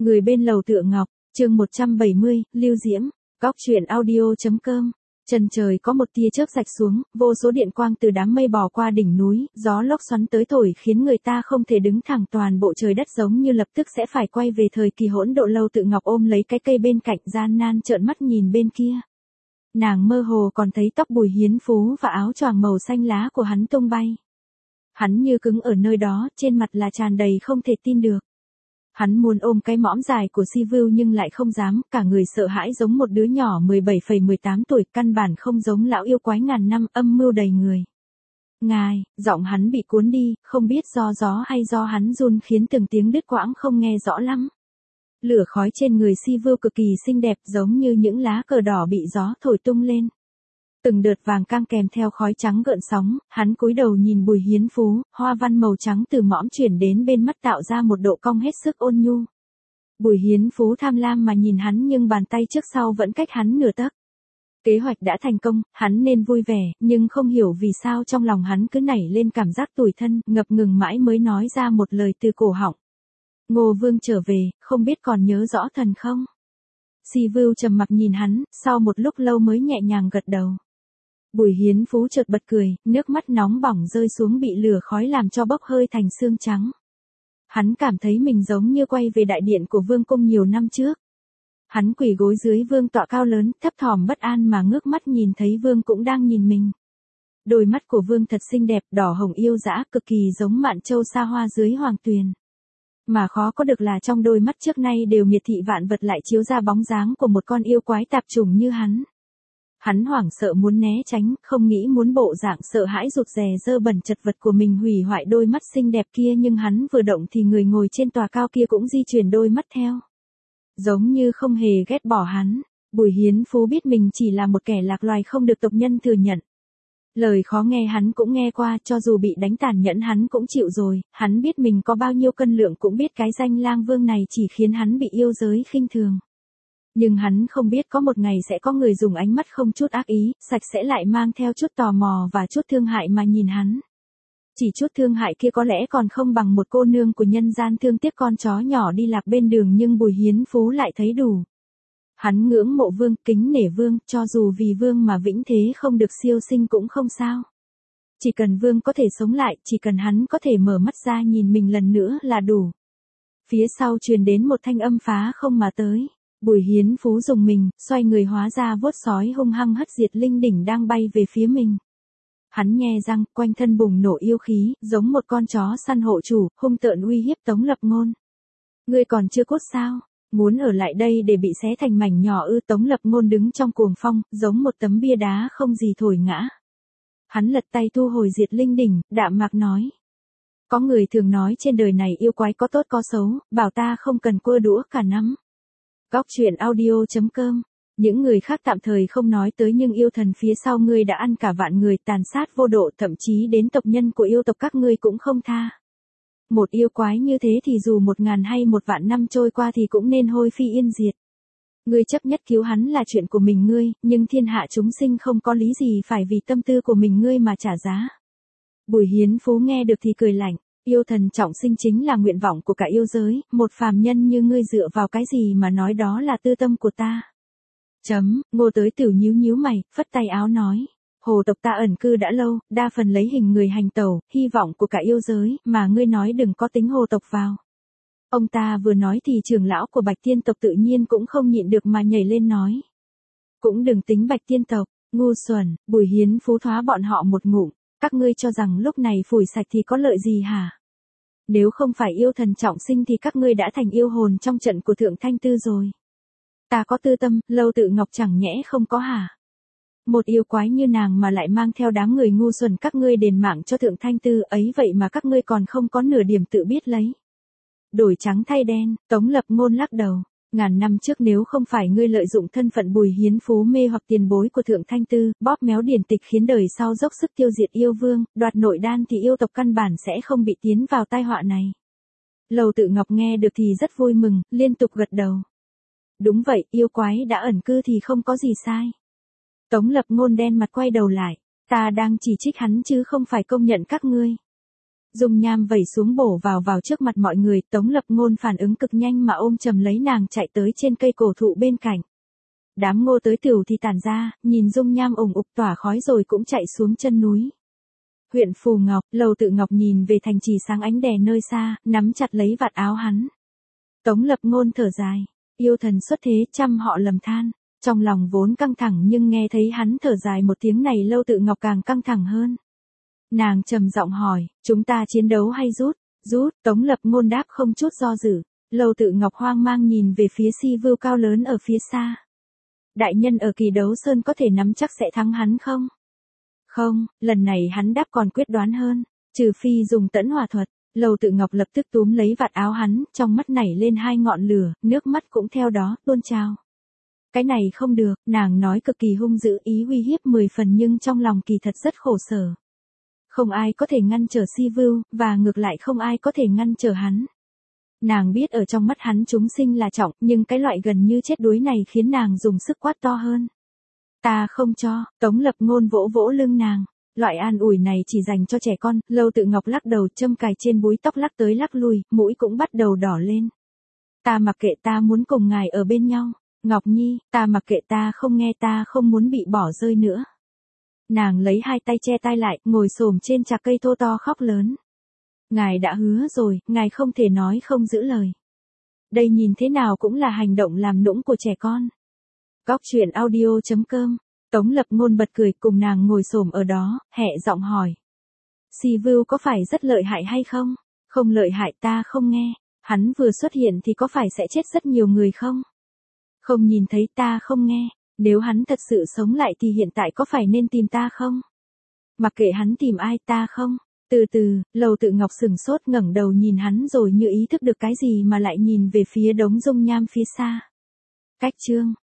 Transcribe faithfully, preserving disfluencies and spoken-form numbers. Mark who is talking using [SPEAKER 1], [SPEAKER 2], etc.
[SPEAKER 1] Người bên lầu Tựa Ngọc, chương một trăm bảy mươi, Lưu Diễm, góc truyện audio.com. Trần trời có một tia chớp rạch xuống, vô số điện quang từ đám mây bò qua đỉnh núi, gió lốc xoắn tới thổi khiến người ta không thể đứng thẳng, toàn bộ trời đất giống như lập tức sẽ phải quay về thời kỳ hỗn độn. Lâu Tự Ngọc ôm lấy cái cây bên cạnh, gian nan trợn mắt nhìn bên kia. Nàng mơ hồ còn thấy tóc Bùi Hiến Phú và áo choàng màu xanh lá của hắn tung bay. Hắn như cứng ở nơi đó, trên mặt là tràn đầy không thể tin được. Hắn muốn ôm cái mõm dài của Si Vưu nhưng lại không dám, cả người sợ hãi giống một đứa nhỏ mười bảy phẩy mười tám tuổi, căn bản không giống lão yêu quái ngàn năm, âm mưu đầy người. Ngài, giọng hắn bị cuốn đi, không biết do gió hay do hắn run khiến từng tiếng đứt quãng không nghe rõ lắm. Lửa khói trên người Si Vưu cực kỳ xinh đẹp, giống như những lá cờ đỏ bị gió thổi tung lên. Từng đợt vàng cam kèm theo khói trắng gợn sóng, hắn cúi đầu nhìn Bùi Hiến Phú, hoa văn màu trắng từ mõm chuyển đến bên mắt tạo ra một độ cong hết sức ôn nhu. Bùi Hiến Phú tham lam mà nhìn hắn nhưng bàn tay trước sau vẫn cách hắn nửa tấc. Kế hoạch đã thành công, hắn nên vui vẻ, nhưng không hiểu vì sao trong lòng hắn cứ nảy lên cảm giác tủi thân, ngập ngừng mãi mới nói ra một lời từ cổ họng. Ngô Vương trở về, không biết còn nhớ rõ thần không? Si Vưu trầm mặc nhìn hắn, sau một lúc lâu mới nhẹ nhàng gật đầu. Bùi Hiến Phú chợt bật cười, nước mắt nóng bỏng rơi xuống bị lửa khói làm cho bốc hơi thành xương trắng. Hắn cảm thấy mình giống như quay về đại điện của vương cung nhiều năm trước. Hắn quỳ gối dưới vương tọa cao lớn, thấp thỏm bất an mà ngước mắt nhìn thấy vương cũng đang nhìn mình. Đôi mắt của vương thật xinh đẹp, đỏ hồng yêu dã, cực kỳ giống Mạn Châu xa hoa dưới hoàng tuyền. Mà khó có được là trong đôi mắt trước nay đều miệt thị vạn vật lại chiếu ra bóng dáng của một con yêu quái tạp chủng như hắn. Hắn hoảng sợ muốn né tránh, không nghĩ muốn bộ dạng sợ hãi rụt rè dơ bẩn chật vật của mình hủy hoại đôi mắt xinh đẹp kia, nhưng hắn vừa động thì người ngồi trên tòa cao kia cũng di chuyển đôi mắt theo. Giống như không hề ghét bỏ hắn, Bùi Hiến Phú biết mình chỉ là một kẻ lạc loài không được tộc nhân thừa nhận. Lời khó nghe hắn cũng nghe qua, cho dù bị đánh tàn nhẫn hắn cũng chịu rồi, hắn biết mình có bao nhiêu cân lượng, cũng biết cái danh lang vương này chỉ khiến hắn bị yêu giới khinh thường. Nhưng hắn không biết có một ngày sẽ có người dùng ánh mắt không chút ác ý, sạch sẽ lại mang theo chút tò mò và chút thương hại mà nhìn hắn. Chỉ chút thương hại kia có lẽ còn không bằng một cô nương của nhân gian thương tiếc con chó nhỏ đi lạc bên đường, nhưng Bùi Hiến Phú lại thấy đủ. Hắn ngưỡng mộ vương, kính nể vương, cho dù vì vương mà vĩnh thế không được siêu sinh cũng không sao. Chỉ cần vương có thể sống lại, chỉ cần hắn có thể mở mắt ra nhìn mình lần nữa là đủ. Phía sau truyền đến một thanh âm phá không mà tới. Bùi Hiến Phú dùng mình, xoay người hóa ra vuốt sói hung hăng hất diệt linh đỉnh đang bay về phía mình. Hắn nhe răng, quanh thân bùng nổ yêu khí, giống một con chó săn hộ chủ, hung tợn uy hiếp Tống Lập Ngôn. Ngươi còn chưa cốt sao? Muốn ở lại đây để bị xé thành mảnh nhỏ ư? Tống Lập Ngôn đứng trong cuồng phong, giống một tấm bia đá không gì thổi ngã. Hắn lật tay thu hồi diệt linh đỉnh, đạm mạc nói. Có người thường nói trên đời này yêu quái có tốt có xấu, bảo ta không cần cua đũa cả nắm. Góc truyện audio.com. Những người khác tạm thời không nói tới, nhưng yêu thần phía sau ngươi đã ăn cả vạn người, tàn sát vô độ, thậm chí đến tộc nhân của yêu tộc các ngươi cũng không tha. Một yêu quái như thế thì dù một ngàn hay một vạn năm trôi qua thì cũng nên hôi phi yên diệt. Ngươi chấp nhất cứu hắn là chuyện của mình ngươi, nhưng thiên hạ chúng sinh không có lý gì phải vì tâm tư của mình ngươi mà trả giá. Bùi Hiến Phú nghe được thì cười lạnh. Yêu thần trọng sinh chính là nguyện vọng của cả yêu giới, một phàm nhân như ngươi dựa vào cái gì mà nói đó là tư tâm của ta. Chấm, Ngô Tới Tử nhíu nhíu mày, phất tay áo nói. Hồ tộc ta ẩn cư đã lâu, đa phần lấy hình người hành tẩu, hy vọng của cả yêu giới, mà ngươi nói đừng có tính hồ tộc vào. Ông ta vừa nói thì trưởng lão của Bạch Tiên tộc tự nhiên cũng không nhịn được mà nhảy lên nói. Cũng đừng tính Bạch Tiên tộc, ngu xuẩn. Bùi Hiến Phú thoá bọn họ một ngụm. Các ngươi cho rằng lúc này phủi sạch thì có lợi gì hả? Nếu không phải yêu thần trọng sinh thì các ngươi đã thành yêu hồn trong trận của Thượng Thanh Tư rồi. Ta có tư tâm, Lâu Tự Ngọc chẳng nhẽ không có hả? Một yêu quái như nàng mà lại mang theo đám người ngu xuẩn các ngươi đền mạng cho Thượng Thanh Tư, ấy vậy mà các ngươi còn không có nửa điểm tự biết lấy. Đổi trắng thay đen, Tống Lập Ngôn lắc đầu. Ngàn năm trước nếu không phải ngươi lợi dụng thân phận Bùi Hiến Phú mê hoặc tiền bối của Thượng Thanh Tư, bóp méo điển tịch khiến đời sau dốc sức tiêu diệt yêu vương, đoạt nội đan thì yêu tộc căn bản sẽ không bị tiến vào tai họa này. Lầu Tự Ngọc nghe được thì rất vui mừng, liên tục gật đầu. Đúng vậy, yêu quái đã ẩn cư thì không có gì sai. Tống Lập Ngôn đen mặt quay đầu lại, ta đang chỉ trích hắn chứ không phải công nhận các ngươi. Dung nham vẩy xuống bổ vào vào trước mặt mọi người, Tống Lập Ngôn phản ứng cực nhanh mà ôm chầm lấy nàng chạy tới trên cây cổ thụ bên cạnh. Đám ngô tới tiểu thì tản ra, nhìn dung nham ủng ục tỏa khói rồi cũng chạy xuống chân núi. Huyện Phù Ngọc, Lầu Tự Ngọc nhìn về thành trì sáng ánh đèn nơi xa, nắm chặt lấy vạt áo hắn. Tống Lập Ngôn thở dài, yêu thần xuất thế trăm họ lầm than, trong lòng vốn căng thẳng nhưng nghe thấy hắn thở dài một tiếng này Lầu Tự Ngọc càng căng thẳng hơn. Nàng trầm giọng hỏi, chúng ta chiến đấu hay rút? Rút, Tống Lập Ngôn đáp không chút do dự. Lầu Tự Ngọc hoang mang nhìn về phía Si Vưu cao lớn ở phía xa. Đại nhân ở Kỳ Đấu Sơn có thể nắm chắc sẽ thắng hắn không? Không, lần này hắn đáp còn quyết đoán hơn, trừ phi dùng tẫn hỏa thuật. Lầu Tự Ngọc lập tức túm lấy vạt áo hắn, trong mắt nảy lên hai ngọn lửa, nước mắt cũng theo đó tuôn trào. Cái này không được, nàng nói cực kỳ hung dữ ý uy hiếp mười phần nhưng trong lòng kỳ thật rất khổ sở. Không ai có thể ngăn trở Si Vưu, và ngược lại không ai có thể ngăn trở hắn. Nàng biết ở trong mắt hắn chúng sinh là trọng, nhưng cái loại gần như chết đuối này khiến nàng dùng sức quát to hơn. Ta không cho, Tống Lập Ngôn vỗ vỗ lưng nàng. Loại an ủi này chỉ dành cho trẻ con, Lầu Tự Ngọc lắc đầu châm cài trên búi tóc lắc tới lắc lui, mũi cũng bắt đầu đỏ lên. Ta mặc kệ ta muốn cùng ngài ở bên nhau. Ngọc Nhi, ta mặc kệ ta không nghe ta không muốn bị bỏ rơi nữa. Nàng lấy hai tay che tai lại, ngồi xổm trên chạc cây thô to khóc lớn. Ngài đã hứa rồi, ngài không thể nói không giữ lời. Đây nhìn thế nào cũng là hành động làm nũng của trẻ con. Góc truyện audio chấm com, Tống Lập Ngôn bật cười cùng nàng ngồi xổm ở đó, hẹ giọng hỏi. Si Vưu có phải rất lợi hại hay không? Không lợi hại ta không nghe, hắn vừa xuất hiện thì có phải sẽ chết rất nhiều người không? Không nhìn thấy ta không nghe, nếu hắn thật sự sống lại thì hiện tại có phải nên tìm ta không? Mặc kệ hắn tìm ai ta không? Từ từ, Lầu Tự Ngọc sừng sốt ngẩng đầu nhìn hắn rồi như ý thức được cái gì mà lại nhìn về phía đống dung nham phía xa. Cách chương